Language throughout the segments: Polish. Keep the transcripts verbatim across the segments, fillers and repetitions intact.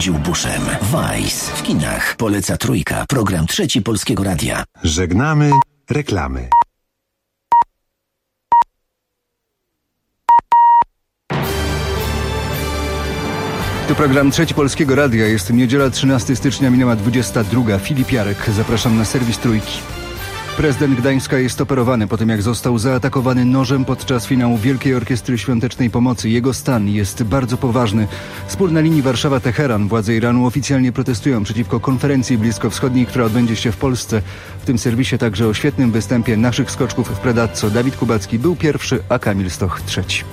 Dziubuszem. Vice w kinach. Poleca Trójka. Program Trzeci Polskiego Radia. Żegnamy reklamy. To program Trzeci Polskiego Radia. Jest niedziela, trzynastego stycznia, minęła dwudziesta druga. Filip Jarek. Zapraszam na serwis Trójki. Prezydent Gdańska jest operowany po tym, jak został zaatakowany nożem podczas finału Wielkiej Orkiestry Świątecznej Pomocy. Jego stan jest bardzo poważny. Spór na linii Warszawa-Teheran. Władze Iranu oficjalnie protestują przeciwko konferencji bliskowschodniej, która odbędzie się w Polsce. W tym serwisie także o świetnym występie naszych skoczków w Predazzo. Dawid Kubacki był pierwszy, a Kamil Stoch trzeci.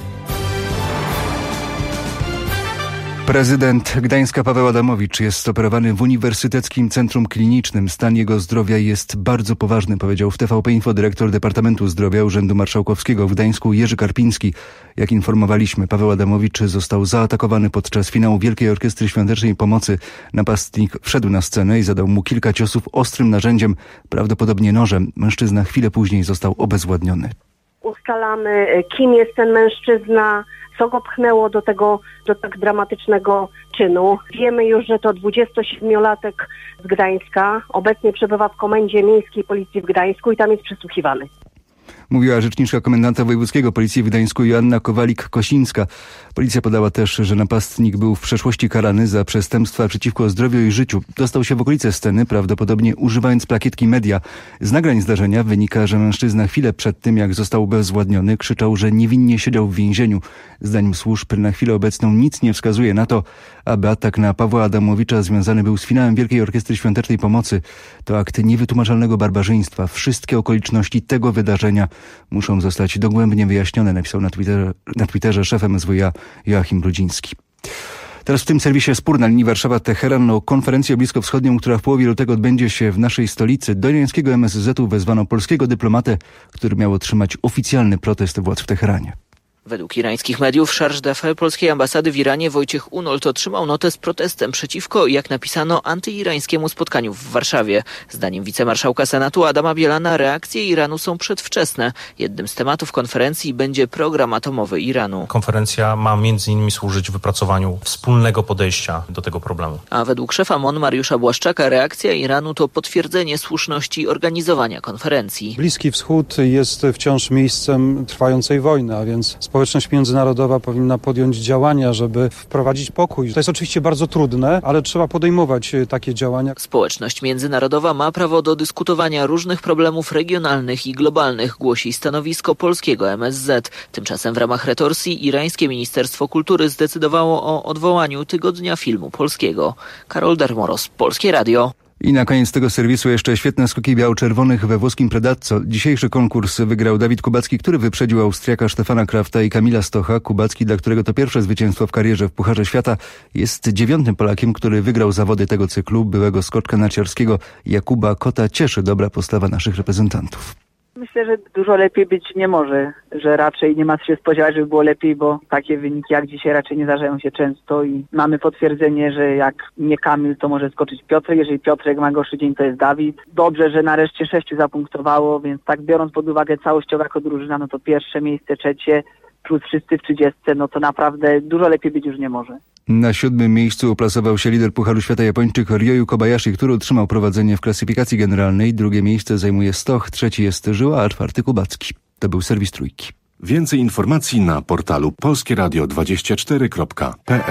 Prezydent Gdańska Paweł Adamowicz jest operowany w Uniwersyteckim Centrum Klinicznym. Stan jego zdrowia jest bardzo poważny, powiedział w T V P Info dyrektor Departamentu Zdrowia Urzędu Marszałkowskiego w Gdańsku Jerzy Karpiński. Jak informowaliśmy, Paweł Adamowicz został zaatakowany podczas finału Wielkiej Orkiestry Świątecznej Pomocy. Napastnik wszedł na scenę i zadał mu kilka ciosów ostrym narzędziem, prawdopodobnie nożem. Mężczyzna chwilę później został obezwładniony. Ustalamy, kim jest ten mężczyzna, co go pchnęło do tego, do tak dramatycznego czynu. Wiemy już, że to dwudziestosiedmiolatek z Gdańska. Obecnie przebywa w Komendzie Miejskiej Policji w Gdańsku i tam jest przesłuchiwany. Mówiła rzeczniczka komendanta wojewódzkiego Policji w Gdańsku Joanna Kowalik-Kosińska. Policja podała też, że napastnik był w przeszłości karany za przestępstwa przeciwko zdrowiu i życiu. Dostał się w okolice sceny, prawdopodobnie używając plakietki media. Z nagrań zdarzenia wynika, że mężczyzna chwilę przed tym, jak został obezwładniony, krzyczał, że niewinnie siedział w więzieniu. Zdaniem służb na chwilę obecną nic nie wskazuje na to, aby atak na Pawła Adamowicza związany był z finałem Wielkiej Orkiestry Świątecznej Pomocy. To akt niewytłumaczalnego barbarzyństwa. Wszystkie okoliczności tego wydarzenia muszą zostać dogłębnie wyjaśnione, napisał na Twitterze, na Twitterze szef M S W iA Joachim Brudziński. Teraz w tym serwisie spór na linii Warszawa-Teheran o konferencję bliskowschodnią, która w połowie lutego odbędzie się w naszej stolicy. Do irańskiego M S Z u wezwano polskiego dyplomatę, który miał otrzymać oficjalny protest władz w Teheranie. Według irańskich mediów chargé d'affaires polskiej ambasady w Iranie Wojciech Unold otrzymał notę z protestem przeciwko, jak napisano, antyirańskiemu spotkaniu w Warszawie. Zdaniem wicemarszałka Senatu Adama Bielana reakcje Iranu są przedwczesne. Jednym z tematów konferencji będzie program atomowy Iranu. Konferencja ma między innymi służyć wypracowaniu wspólnego podejścia do tego problemu. A według szefa M O N Mariusza Błaszczaka reakcja Iranu to potwierdzenie słuszności organizowania konferencji. Bliski Wschód jest wciąż miejscem trwającej wojny, a więc społeczność międzynarodowa powinna podjąć działania, żeby wprowadzić pokój. To jest oczywiście bardzo trudne, ale trzeba podejmować takie działania. Społeczność międzynarodowa ma prawo do dyskutowania różnych problemów regionalnych i globalnych, głosi stanowisko polskiego M S Z. Tymczasem w ramach retorsji irańskie Ministerstwo Kultury zdecydowało o odwołaniu Tygodnia Filmu Polskiego. Karol Dermoros, Polskie Radio. I na koniec tego serwisu jeszcze świetne skoki biało-czerwonych we włoskim Predazzo. Dzisiejszy konkurs wygrał Dawid Kubacki, który wyprzedził Austriaka Stefana Krafta i Kamila Stocha. Kubacki, dla którego to pierwsze zwycięstwo w karierze w Pucharze Świata, jest dziewiątym Polakiem, który wygrał zawody tego cyklu. Byłego skoczka narciarskiego Jakuba Kota cieszy dobra postawa naszych reprezentantów. Myślę, że dużo lepiej być nie może, że raczej nie ma się spodziewać, żeby było lepiej, bo takie wyniki jak dzisiaj raczej nie zdarzają się często i mamy potwierdzenie, że jak nie Kamil, to może skoczyć Piotrek, jeżeli Piotrek ma gorszy dzień, to jest Dawid. Dobrze, że nareszcie sześciu zapunktowało, więc tak biorąc pod uwagę całościowo jako drużyna, no to pierwsze miejsce, trzecie plus wszyscy w trzydziestce, no to naprawdę dużo lepiej być już nie może. Na siódmym miejscu uplasował się lider Pucharu Świata Japończyk Ryoyu Kobayashi, który utrzymał prowadzenie w klasyfikacji generalnej. Drugie miejsce zajmuje Stoch, trzeci jest Żyła, a czwarty Kubacki. To był serwis Trójki. Więcej informacji na portalu polskie radio dwadzieścia cztery kropka p l.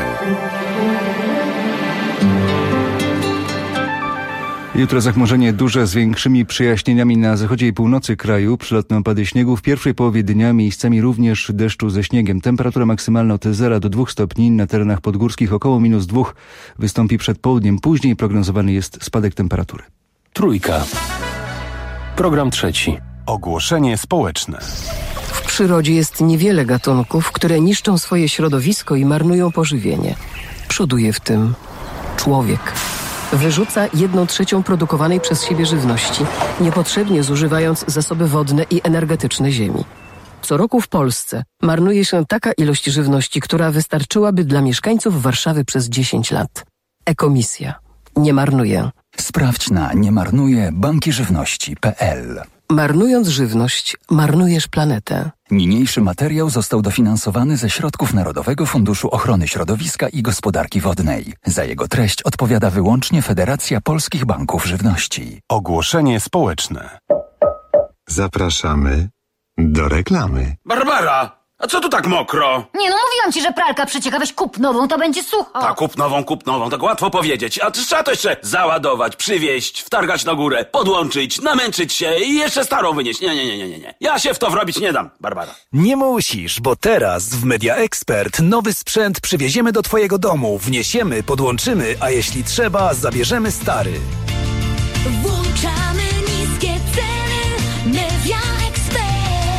Jutro zachmurzenie duże z większymi przejaśnieniami na zachodzie i północy kraju. Przelotne opady śniegu w pierwszej połowie dnia, miejscami również deszczu ze śniegiem. Temperatura maksymalna od zera do dwóch stopni, na terenach podgórskich około minus dwóch. Wystąpi przed południem, później prognozowany jest spadek temperatury. Trójka. Program trzeci. Ogłoszenie społeczne. W przyrodzie jest niewiele gatunków, które niszczą swoje środowisko i marnują pożywienie. Przoduje w tym człowiek. Wyrzuca jedną trzecią produkowanej przez siebie żywności, niepotrzebnie zużywając zasoby wodne i energetyczne ziemi. Co roku w Polsce marnuje się taka ilość żywności, która wystarczyłaby dla mieszkańców Warszawy przez dziesięć lat. Ekomisja. Nie marnuje. Sprawdź na niemarnuje banki żywności kropka p l. Marnując żywność, marnujesz planetę. Niniejszy materiał został dofinansowany ze środków Narodowego Funduszu Ochrony Środowiska i Gospodarki Wodnej. Za jego treść odpowiada wyłącznie Federacja Polskich Banków Żywności. Ogłoszenie społeczne. Zapraszamy do reklamy. Barbara! A co tu tak mokro? Nie no, mówiłam ci, że pralka przecieka, weź kup nową, to będzie sucho. Tak, kup nową, kup nową, tak łatwo powiedzieć. A trzeba to jeszcze załadować, przywieźć, wtargać na górę, podłączyć, namęczyć się i jeszcze starą wynieść. Nie, nie, nie, nie, nie. Ja się w to wrobić nie dam, Barbara. Nie musisz, bo teraz w Media Expert nowy sprzęt przywieziemy do twojego domu, wniesiemy, podłączymy, a jeśli trzeba, zabierzemy stary. Włączamy niskie ceny. Media Expert.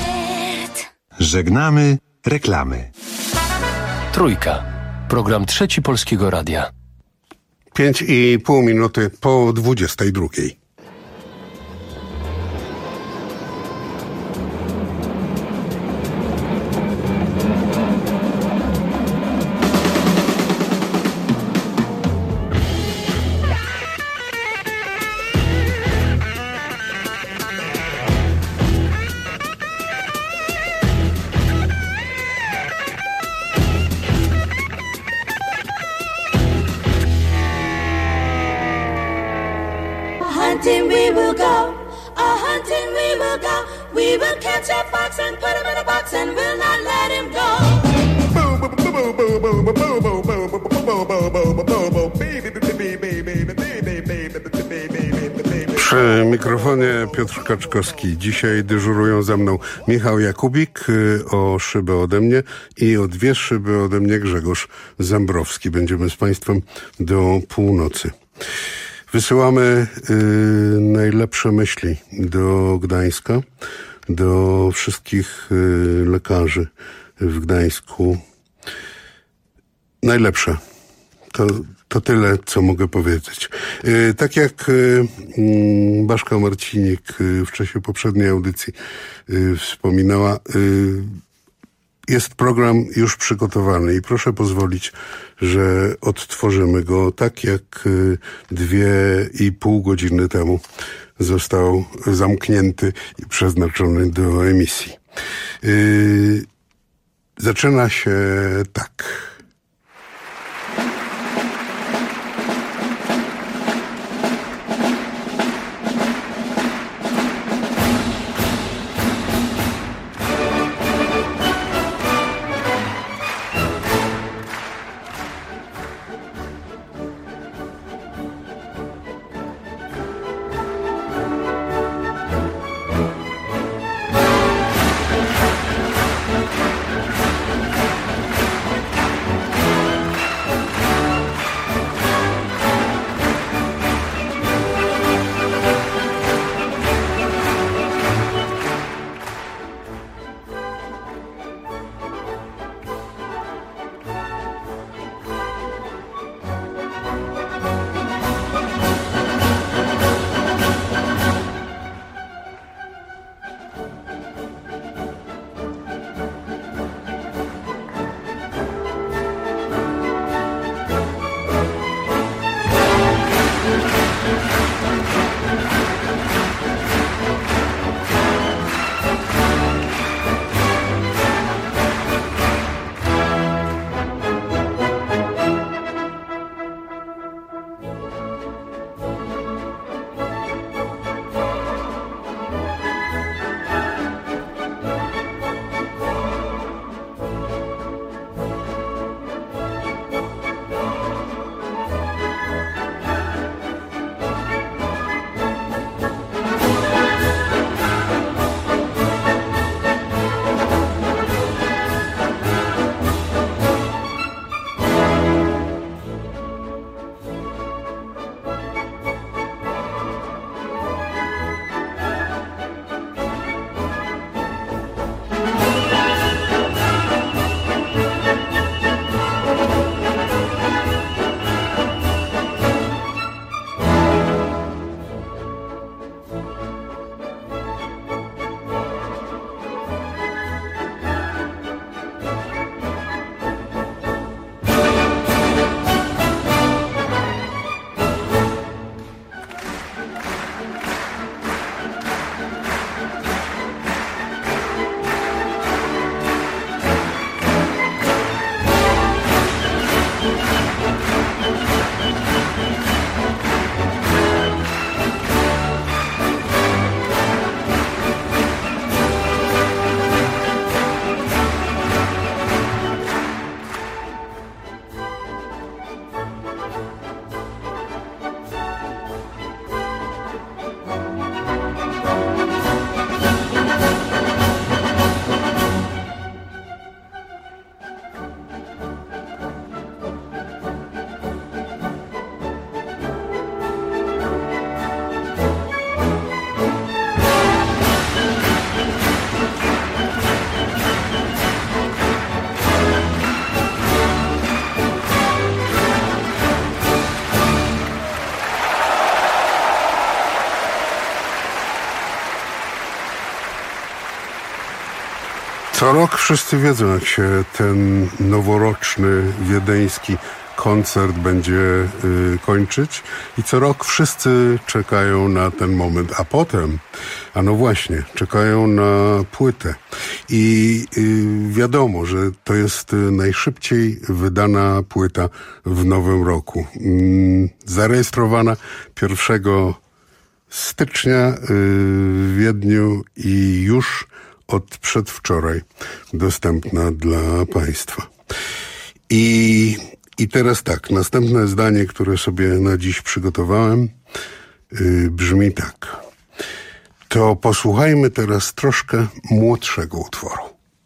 Żegnamy reklamy. Trójka. Program Trzeci Polskiego Radia. Pięć i pół minuty po dwudziestej drugiej. Hunting we will go, a hunting we will go. We will catch a fox and put him in a box and we'll not let him go. Przy mikrofonie Piotr Kaczkowski. Dzisiaj dyżurują za mną Michał Jakubik, o szybę ode mnie, i o dwie szyby ode mnie Grzegorz Zambrowski. Będziemy z Państwem do północy. Wysyłamy y, najlepsze myśli do Gdańska, do wszystkich y, lekarzy w Gdańsku. Najlepsze. To, to tyle, co mogę powiedzieć. Y, tak jak y, Baszka Marcinik y, w czasie poprzedniej audycji y, wspominała, y, jest program już przygotowany i proszę pozwolić, że odtworzymy go tak, jak dwie i pół godziny temu został zamknięty i przeznaczony do emisji. Yy, zaczyna się tak. Co rok wszyscy wiedzą, jak się ten noworoczny wiedeński koncert będzie y, kończyć i co rok wszyscy czekają na ten moment, a potem, a no właśnie, czekają na płytę i y, wiadomo, że to jest najszybciej wydana płyta w nowym roku. Y, zarejestrowana pierwszego stycznia y, w Wiedniu i już od przedwczoraj dostępna dla Państwa. I I teraz tak, następne zdanie, które sobie na dziś przygotowałem, yy, brzmi tak. To posłuchajmy teraz troszkę młodszego utworu.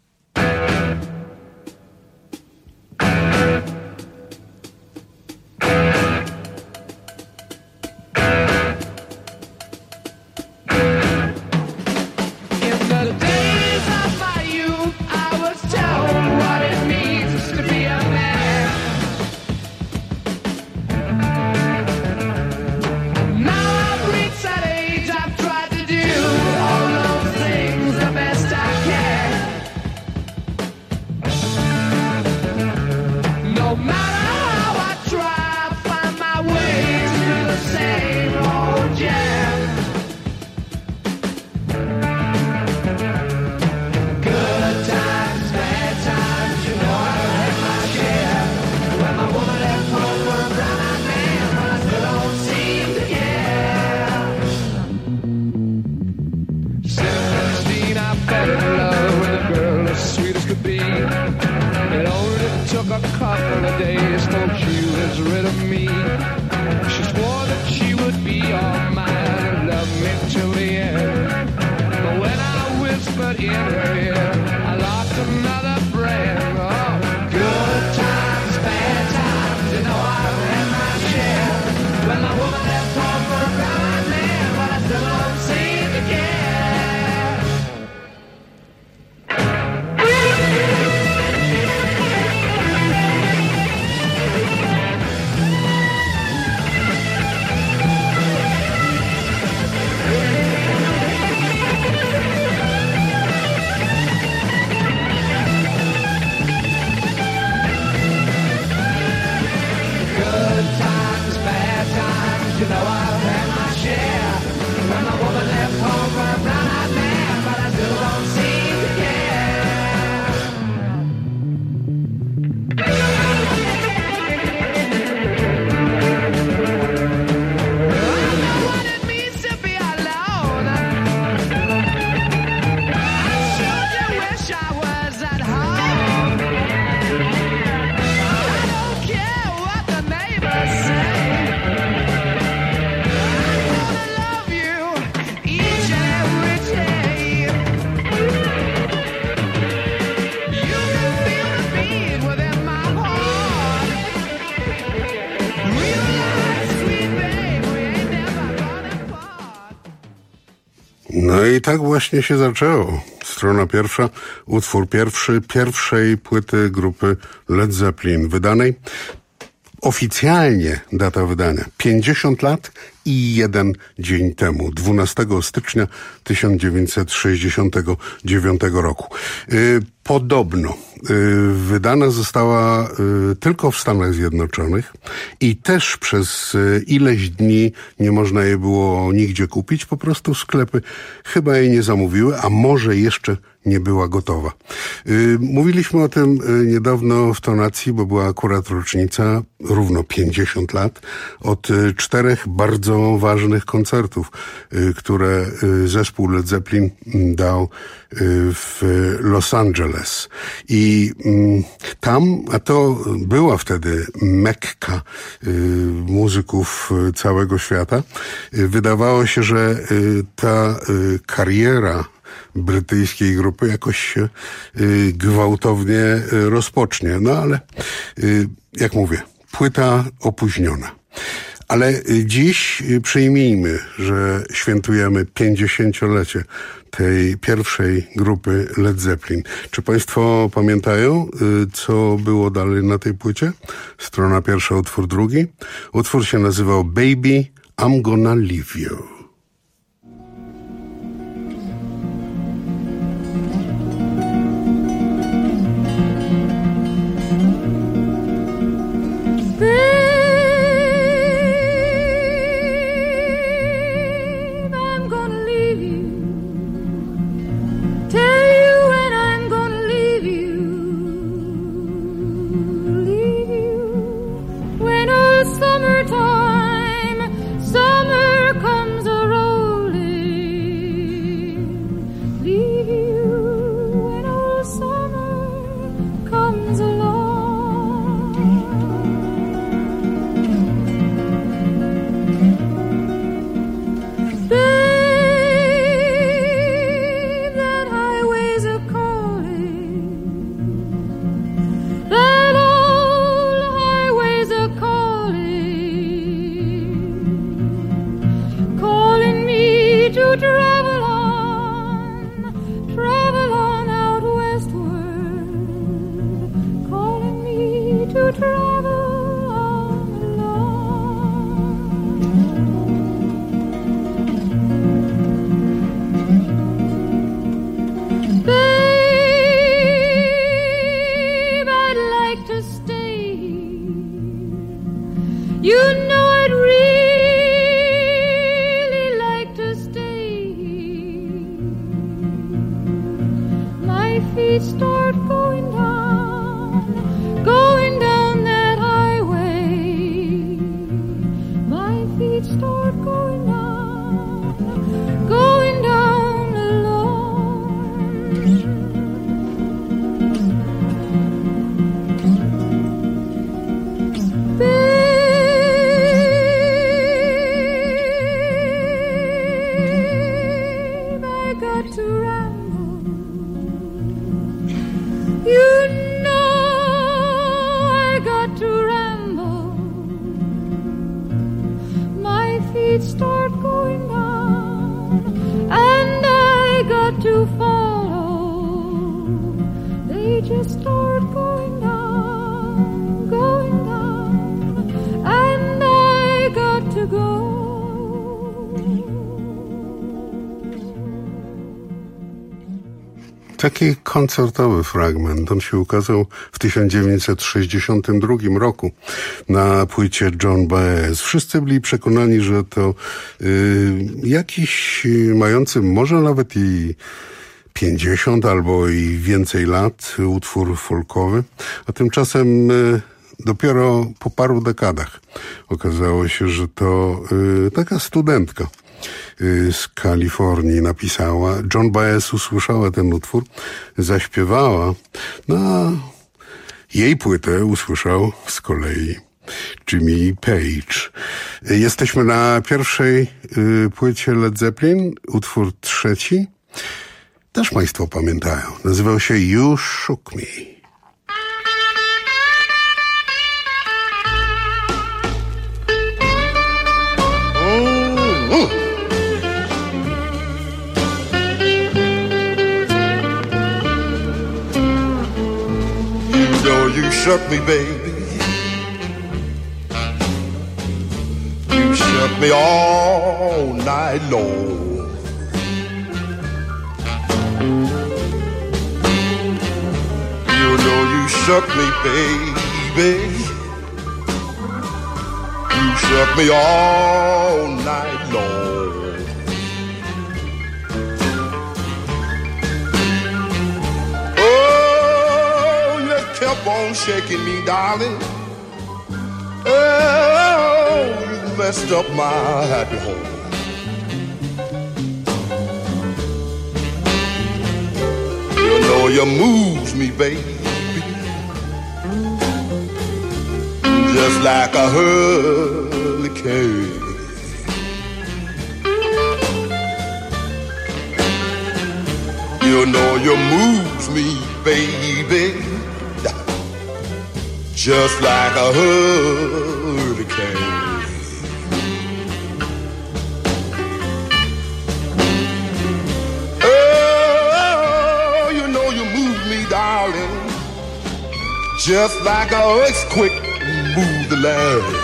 No i tak właśnie się zaczęło. Strona pierwsza, utwór pierwszy pierwszej płyty grupy Led Zeppelin, wydanej oficjalnie data wydania pięćdziesiąt lat i jeden dzień temu, dwunastego stycznia tysiąc dziewięćset sześćdziesiątego dziewiątego roku. Yy, podobno yy, wydana została yy, tylko w Stanach Zjednoczonych i też przez yy, ileś dni nie można jej było nigdzie kupić, po prostu sklepy chyba jej nie zamówiły, a może jeszcze nie była gotowa. Yy, mówiliśmy o tym yy, niedawno w tonacji, bo była akurat rocznica, równo pięćdziesiąt lat, od yy, czterech bardzo ważnych koncertów, yy, które yy, zespół Led Zeppelin yy, dał yy, w Los Angeles. I yy, tam, a to była wtedy Mekka yy, muzyków yy, całego świata, yy, wydawało się, że yy, ta yy, kariera brytyjskiej grupy jakoś się y, gwałtownie y, rozpocznie. No ale, y, jak mówię, płyta opóźniona. Ale y, dziś y, przyjmijmy, że świętujemy pięćdziesięciolecie tej pierwszej grupy Led Zeppelin. Czy Państwo pamiętają, y, co było dalej na tej płycie? Strona pierwsza, utwór drugi. Utwór się nazywał Baby, I'm Gonna Leave You. travel on, travel on out westward, calling me to travel on alone. Babe, I'd like to stay here. You know I'd really like to stay here. My feet start going down, going down that highway. My feet start going down, going down alone. Babe, I got to ramble. You know I got to ramble. My feet start going down, and I got to follow. They just start going down, going down, and I got to go. Taki koncertowy fragment. On się ukazał w tysiąc dziewięćset sześćdziesiątym drugim roku na płycie John Baez. Wszyscy byli przekonani, że to y, jakiś y, mający może nawet i pięćdziesiąt albo i więcej lat utwór folkowy, a tymczasem y, dopiero po paru dekadach okazało się, że to y, taka studentka z Kalifornii napisała. John Baez usłyszała ten utwór, zaśpiewała. No a jej płytę usłyszał z kolei Jimmy Page. Jesteśmy na pierwszej y, płycie Led Zeppelin, utwór trzeci. Też państwo pamiętają. Nazywał się You Shook Me. You shook me, baby. You shook me all night long. You know you shook me, baby. You shook me all night long. Kept on shaking me, darling. Oh, you messed up my happy home. You know you moves me, baby, just like a hurricane. You know you moves me, baby, just like a hurricane. Oh, you know you move me, darling, just like an earthquake move the land.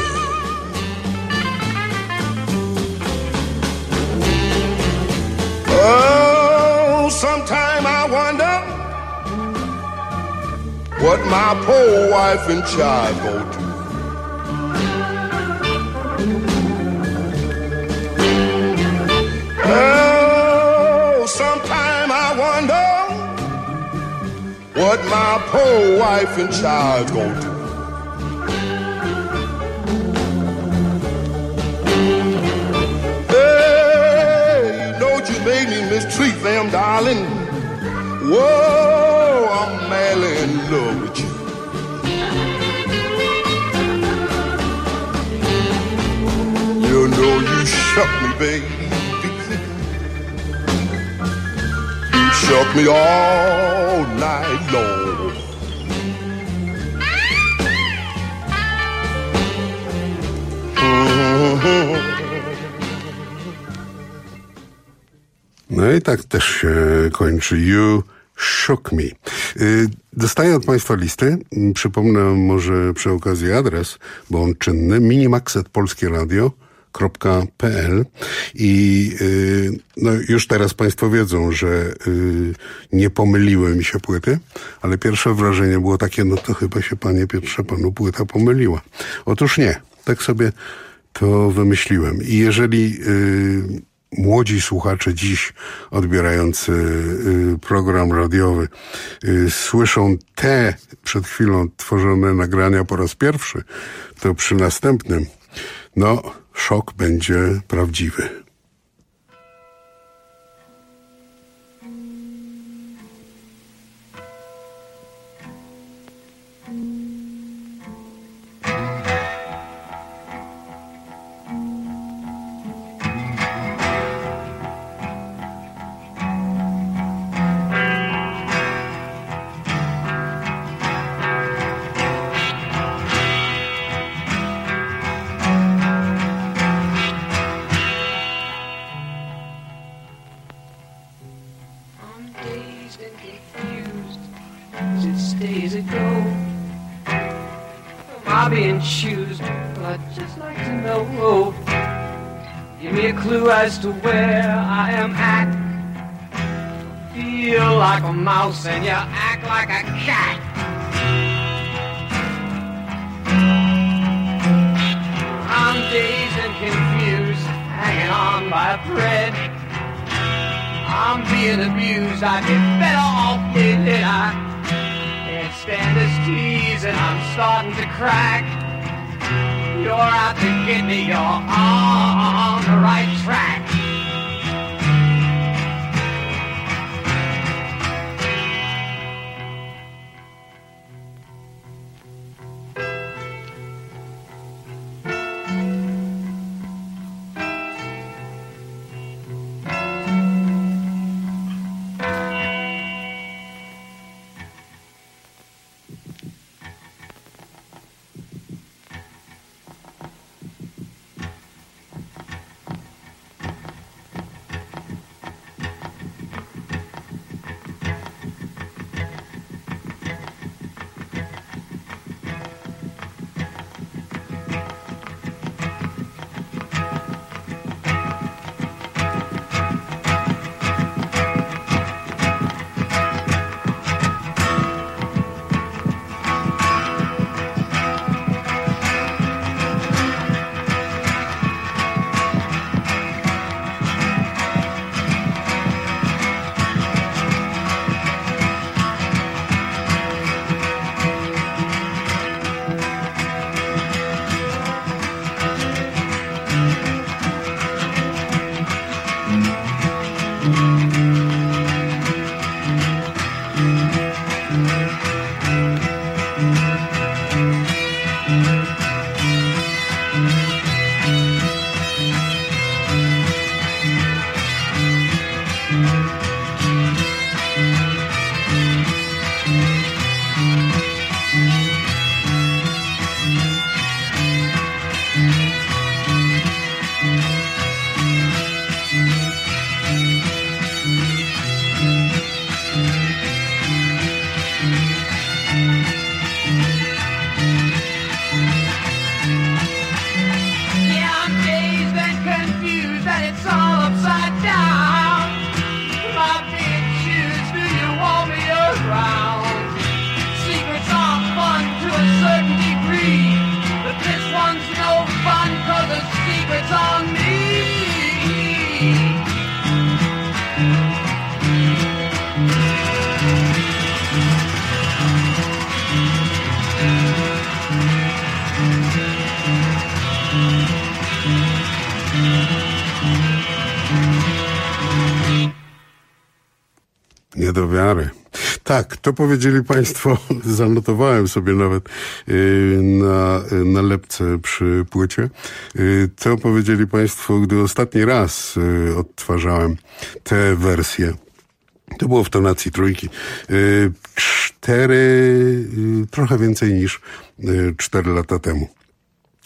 Oh, sometime I wonder what my poor wife and child go to. Oh, sometime I wonder what my poor wife and child go to. Hey, you know you made me mistreat them, darling. Whoa, I'm madly in love with you. You know you shook me, baby. You shook me all night long. Mm-hmm. No i tak też się kończy You Shook Me. Dostaję od Państwa listy. Przypomnę może przy okazji adres, bo on czynny, minimaxet polskie radio kropka p l i no już teraz Państwo wiedzą, że nie pomyliły mi się płyty, ale pierwsze wrażenie było takie, no to chyba się, Panie Piotrze, Panu płyta pomyliła. Otóż nie, tak sobie to wymyśliłem. I jeżeli młodzi słuchacze dziś odbierający program radiowy słyszą te przed chwilą tworzone nagrania po raz pierwszy, to przy następnym, no, szok będzie prawdziwy. As to where I am at, feel like a mouse and you act like a cat. I'm dazed and confused, hanging on by a thread. I'm being abused, I'd be better off dead. I can't stand this tease and I'm starting to crack. You're out to get me, you're on the right track. Nie do wiary. Tak, to powiedzieli Państwo, zanotowałem sobie nawet yy, na nalepce przy płycie. Yy, to powiedzieli Państwo, gdy ostatni raz yy, odtwarzałem tę wersję. To było w tonacji trójki. Yy, cztery, yy, trochę więcej niż yy, cztery lata temu.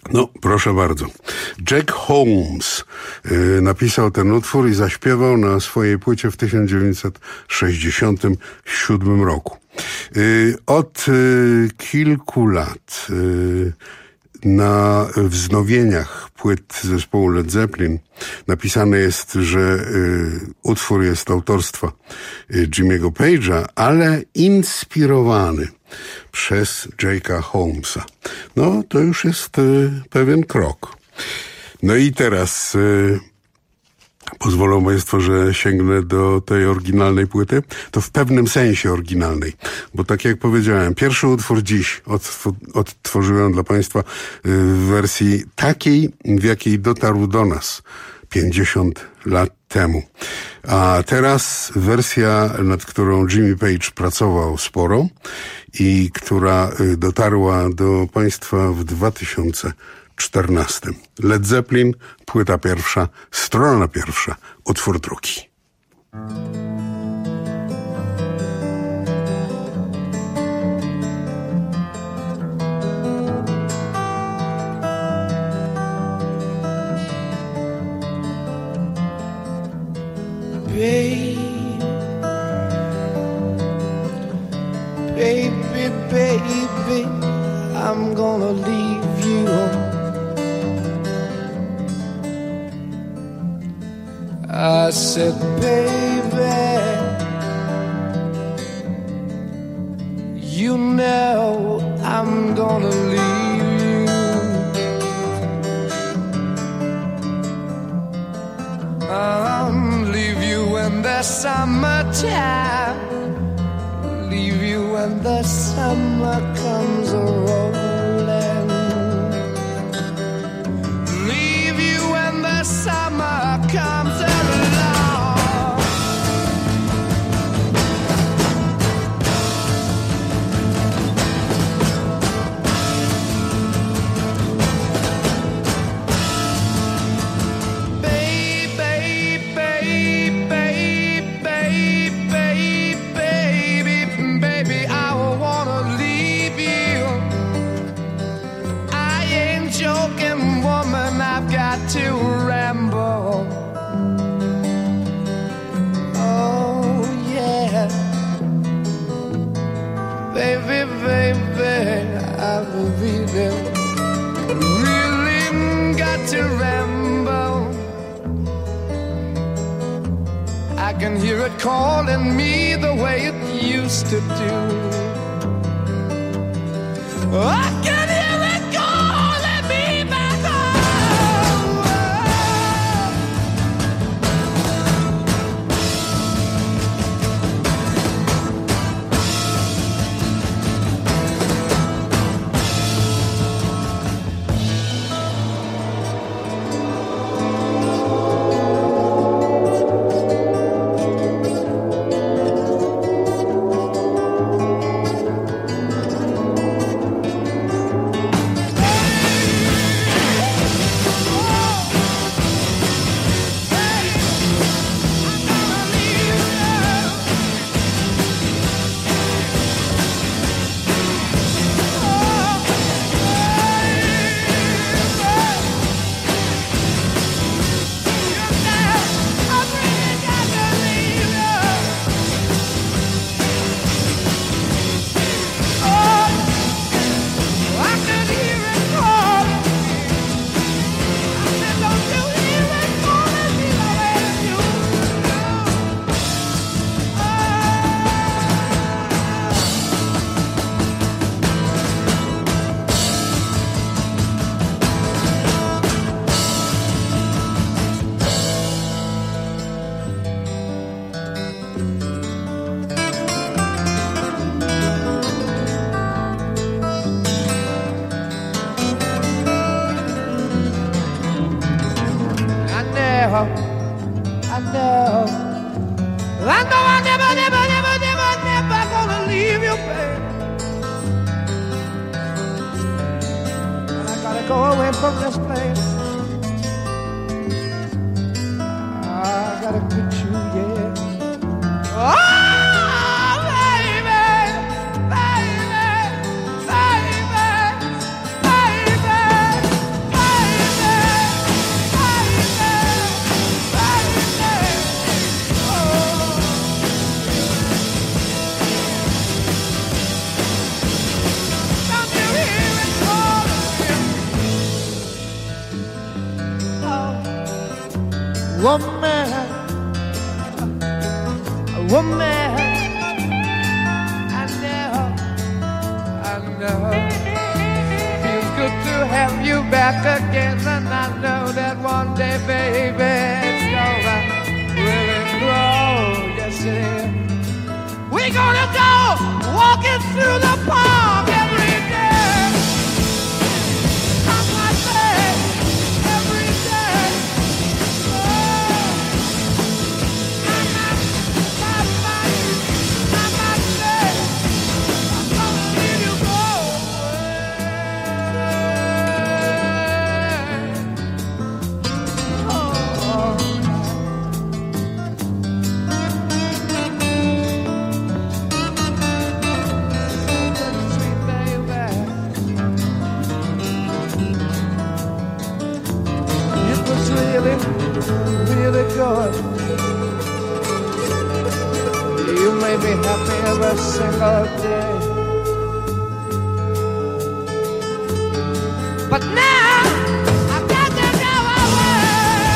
No, proszę bardzo. Jack Holmes y, napisał ten utwór i zaśpiewał na swojej płycie w tysiąc dziewięćset sześćdziesiątym siódmym roku. Y, od y, kilku lat y, na wznowieniach płyt zespołu Led Zeppelin napisane jest, że y, utwór jest autorstwa y, Jimmy'ego Page'a, ale inspirowany przez Jake'a Holmesa. No, to już jest y, pewien krok. No i teraz y, pozwolą Państwo, że sięgnę do tej oryginalnej płyty. To w pewnym sensie oryginalnej, bo tak jak powiedziałem, pierwszy utwór dziś odtw- odtworzyłem dla Państwa w wersji takiej, w jakiej dotarł do nas pięćdziesiąt lat temu. A teraz wersja, nad którą Jimmy Page pracował sporo i która dotarła do Państwa w dwa tysiące czternastym. Led Zeppelin, płyta pierwsza, strona pierwsza, utwór drugi. Baby, baby, baby, I'm gonna leave you. I said, baby, you know I'm gonna leave you. I'll leave you in the summertime, leave you when the summer comes a-rolling, leave you when the summer comes along. To ramble, oh yeah, baby, baby, I really, really got to ramble. I can hear it calling me the way it used to do. I can hear it calling me back home. I know, I know I never, never, never, never, never gonna leave you, babe. And I gotta go away from this place. I gotta quit you, yeah. Oh, baby, baby, baby, baby. woman, woman. I know, I know. Feels good to have you back again, and I know that one day, baby, it's gonna really grow. Yes, it is. We're gonna go walking through the park every day. I might say every day. Oh, I might, I might, I might say I'm gonna leave you go away. Oh. Really, really good. You made me happy every single day. But now I've got to go away.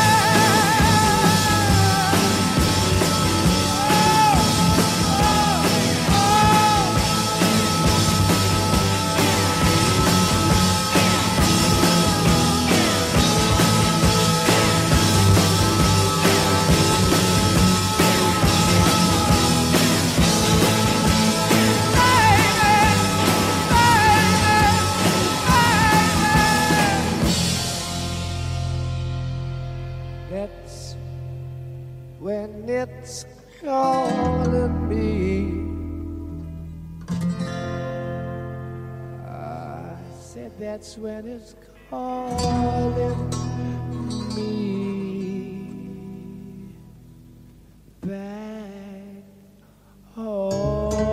Oh, oh, when it's calling me. I said that's when it's calling me back home.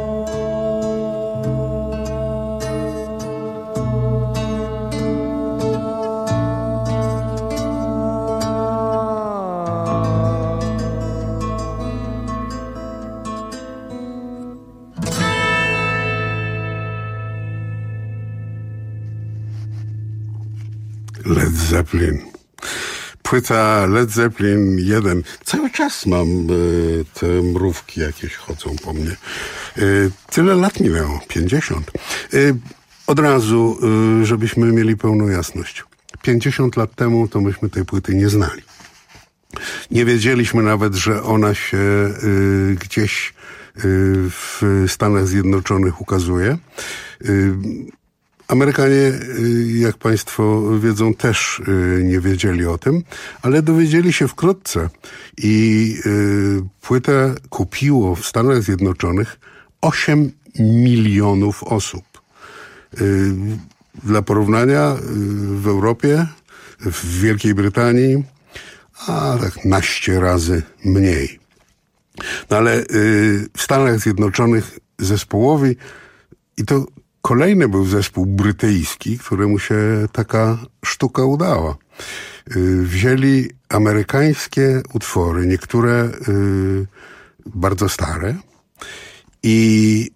Led Zeppelin. Płyta Led Zeppelin jeden. Cały czas mam y, te mrówki jakieś chodzą po mnie. Y, tyle lat minęło, pięćdziesiąt. Y, od razu, y, żebyśmy mieli pełną jasność. pięćdziesiąt lat temu to myśmy tej płyty nie znali. Nie wiedzieliśmy nawet, że ona się y, gdzieś y, w Stanach Zjednoczonych ukazuje. Y, Amerykanie, jak Państwo wiedzą, też nie wiedzieli o tym, ale dowiedzieli się wkrótce i płytę kupiło w Stanach Zjednoczonych osiem milionów osób. Dla porównania w Europie, w Wielkiej Brytanii, a tak naście razy mniej. No ale w Stanach Zjednoczonych zespołowi, i to kolejny był zespół brytyjski, któremu się taka sztuka udała. Wzięli amerykańskie utwory, niektóre bardzo stare, i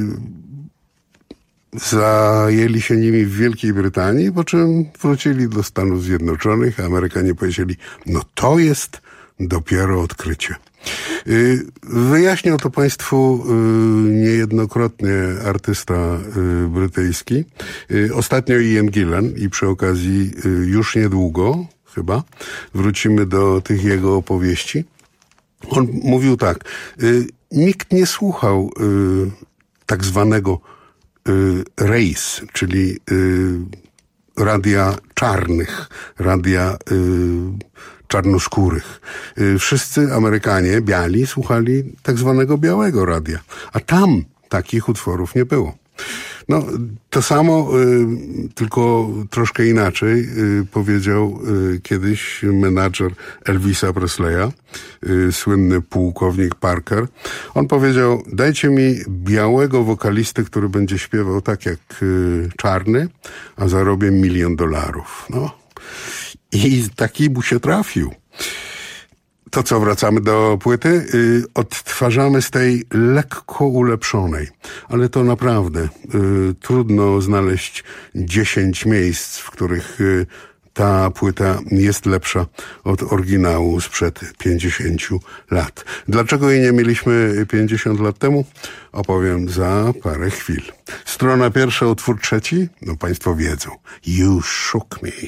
zajęli się nimi w Wielkiej Brytanii, po czym wrócili do Stanów Zjednoczonych, a Amerykanie powiedzieli, no to jest dopiero odkrycie. Wyjaśniał to Państwu niejednokrotnie artysta brytyjski. Ostatnio Ian Gillan i przy okazji już niedługo, chyba, wrócimy do tych jego opowieści. On mówił tak, nikt nie słuchał tak zwanego race, czyli radia czarnych, radia czarnoskórych. Wszyscy Amerykanie, biali, słuchali tak zwanego białego radia. A tam takich utworów nie było. No, to samo, tylko troszkę inaczej powiedział kiedyś menadżer Elvisa Presleya, słynny pułkownik Parker. On powiedział, dajcie mi białego wokalisty, który będzie śpiewał tak jak czarny, a zarobię milion dolarów. No. I taki mu się trafił. To co, wracamy do płyty? Yy, odtwarzamy z tej lekko ulepszonej. Ale to naprawdę yy, trudno znaleźć dziesięć miejsc, w których yy, ta płyta jest lepsza od oryginału sprzed pięćdziesięciu lat. Dlaczego jej nie mieliśmy pięćdziesiąt lat temu? Opowiem za parę chwil. Strona pierwsza, utwór trzeci? No państwo wiedzą. You Shook Me.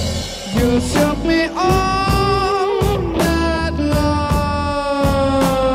Shook me all night long.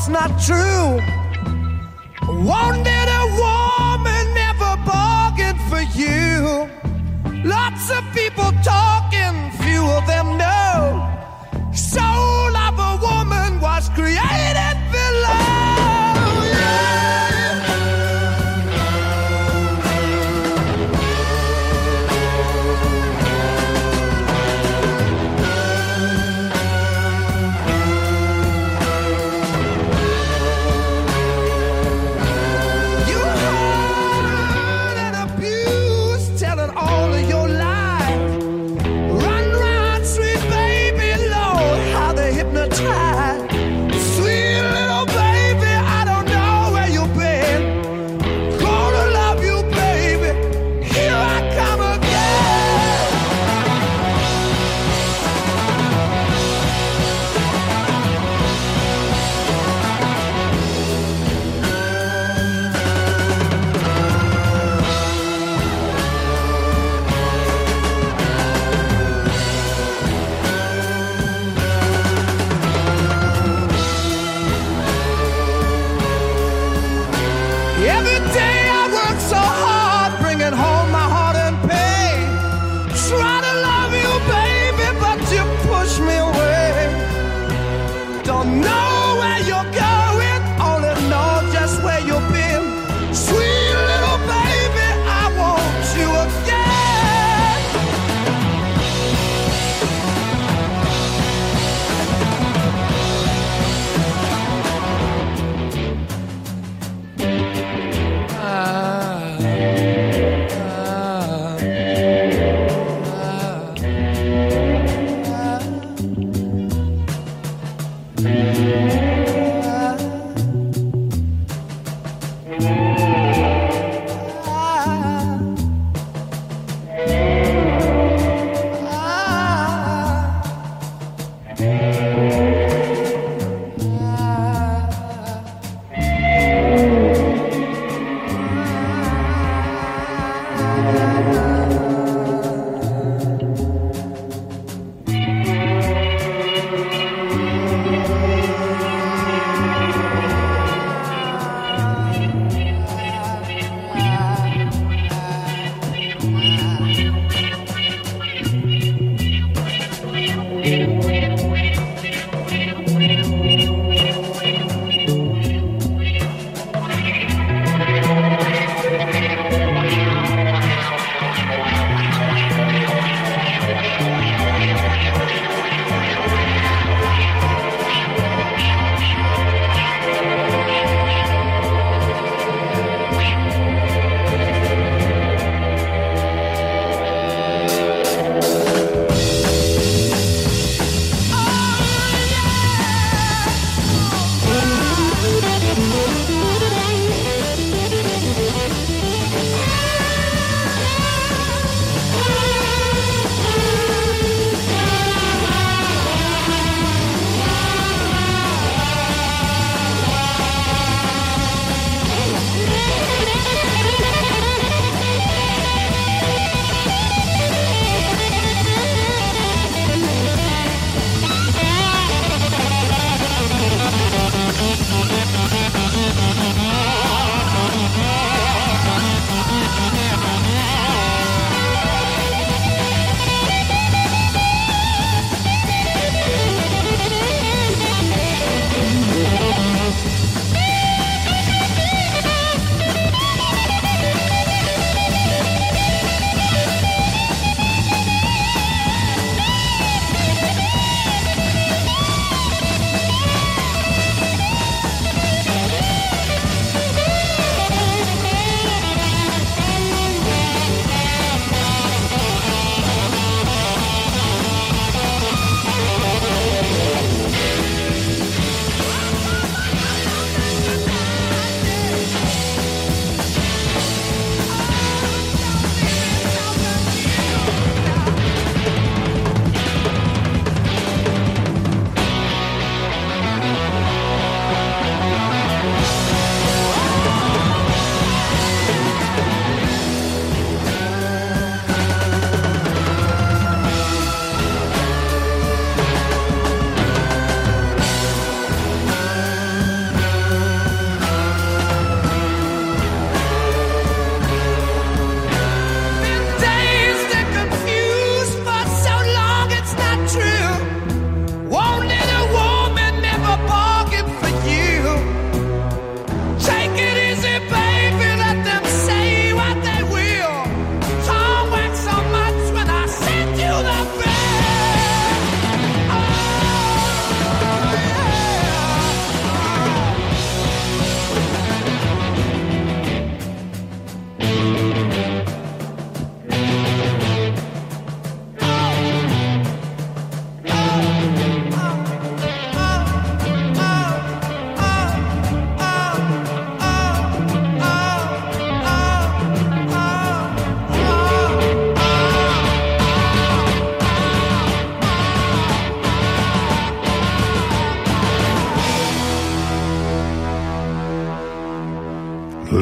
it's not true. Wanted a woman, never bargained for you. Lots of people talking, few of them know. Soul of a woman was created below. Yeah.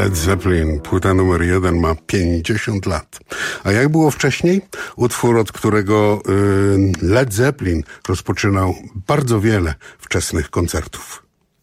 Led Zeppelin, płyta numer jeden, ma pięćdziesiąt lat. A jak było wcześniej? Utwór, od którego y, Led Zeppelin rozpoczynał bardzo wiele wczesnych koncertów.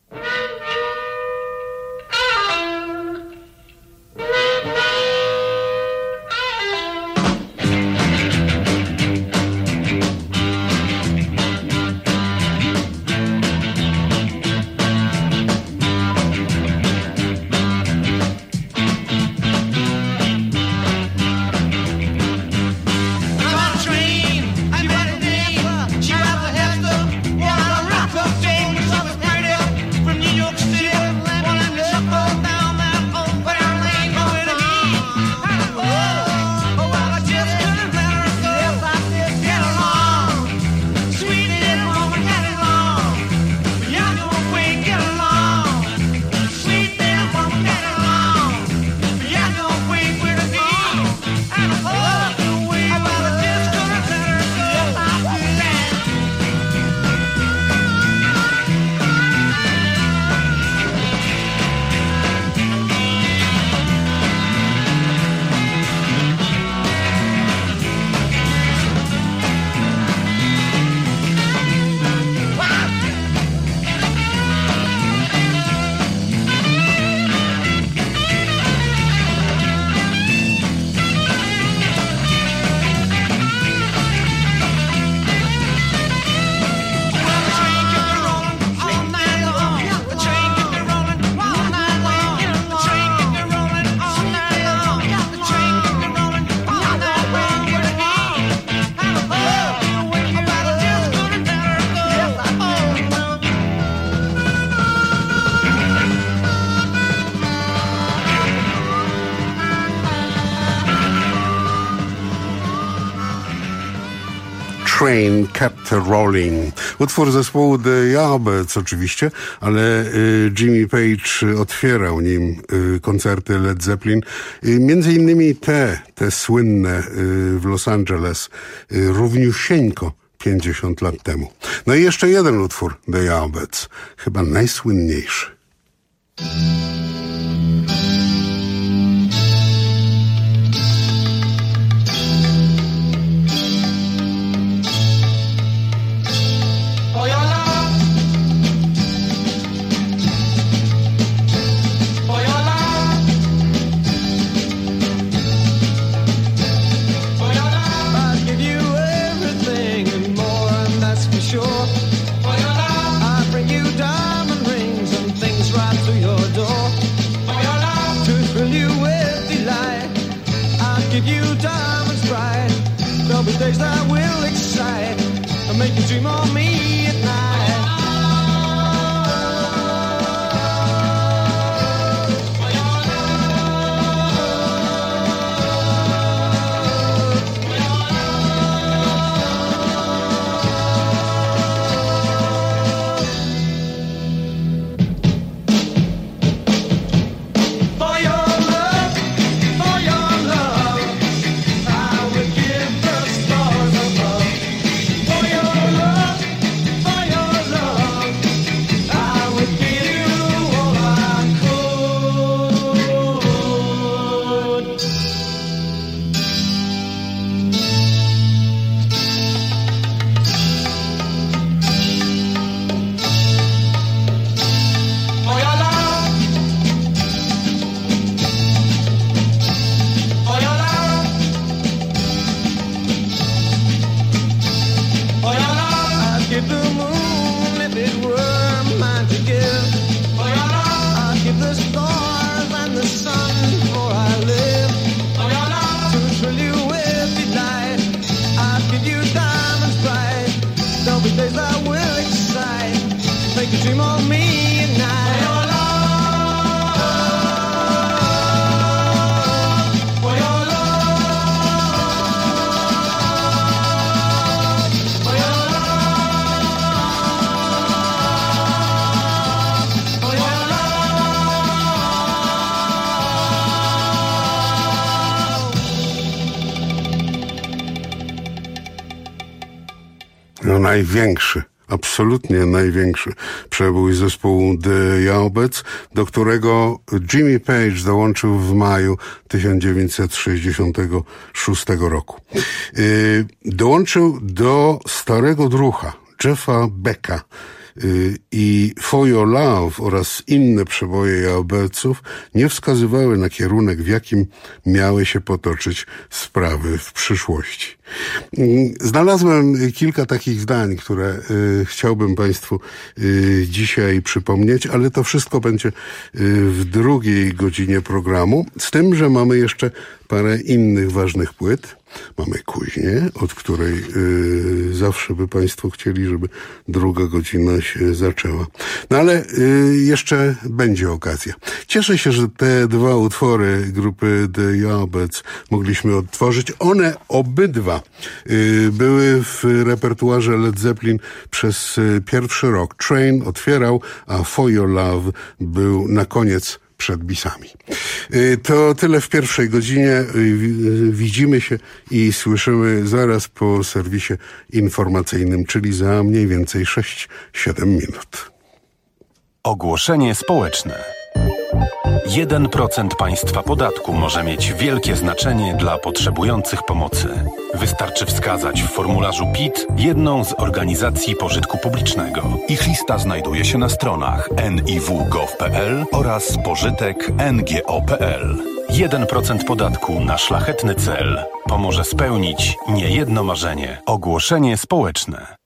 Train Kept Rolling. Utwór zespołu The Yardbirds oczywiście, ale y, Jimmy Page otwierał nim y, koncerty Led Zeppelin. Y, między innymi te, te słynne y, w Los Angeles y, równiusieńko pięćdziesiąt lat temu. No i jeszcze jeden utwór The Yardbirds, chyba najsłynniejszy. Days that will excite and make you dream of me at night. For your love, for your love, I would give the stars above. For your love, for your love, I would give you all I could. For your love, for your love, for your love, I'd give the moon if it were mine to give. For your love, I'd give the stars and the sun for I live. For your love, to thrill you with delight, I'd give you diamonds bright. There'll be days that will excite, make you dream of me at night. For your love, for your love, for your love, for your No największy absolutnie największy przebój zespołu The Yardbirds, do którego Jimmy Page dołączył w maju tysiąc dziewięćset sześćdziesiątego szóstego roku. Yy, dołączył do starego drucha Jeffa Becka i For Your Love oraz inne przeboje Yardbirdsów nie wskazywały na kierunek, w jakim miały się potoczyć sprawy w przyszłości. Znalazłem kilka takich zdań, które y, chciałbym Państwu y, dzisiaj przypomnieć, ale to wszystko będzie y, w drugiej godzinie programu, z tym, że mamy jeszcze parę innych ważnych płyt. Mamy Kuźnię, od której y, zawsze by Państwo chcieli, żeby druga godzina się zaczęła. No ale y, jeszcze będzie okazja. Cieszę się, że te dwa utwory grupy The Yardbirds mogliśmy odtworzyć. One obydwa y, były w repertuarze Led Zeppelin przez y, pierwszy rok. Train otwierał, a For Your Love był na koniec przed bisami. To tyle w pierwszej godzinie. Widzimy się i słyszymy zaraz po serwisie informacyjnym, czyli za mniej więcej sześć siedem minut. Ogłoszenie społeczne. jeden procent państwa podatku może mieć wielkie znaczenie dla potrzebujących pomocy. Wystarczy wskazać w formularzu P I T jedną z organizacji pożytku publicznego. Ich lista znajduje się na stronach en i w kropka gov kropka p l oraz pożytek kropka n g o kropka p l. jeden procent podatku na szlachetny cel pomoże spełnić niejedno marzenie. Ogłoszenie społeczne.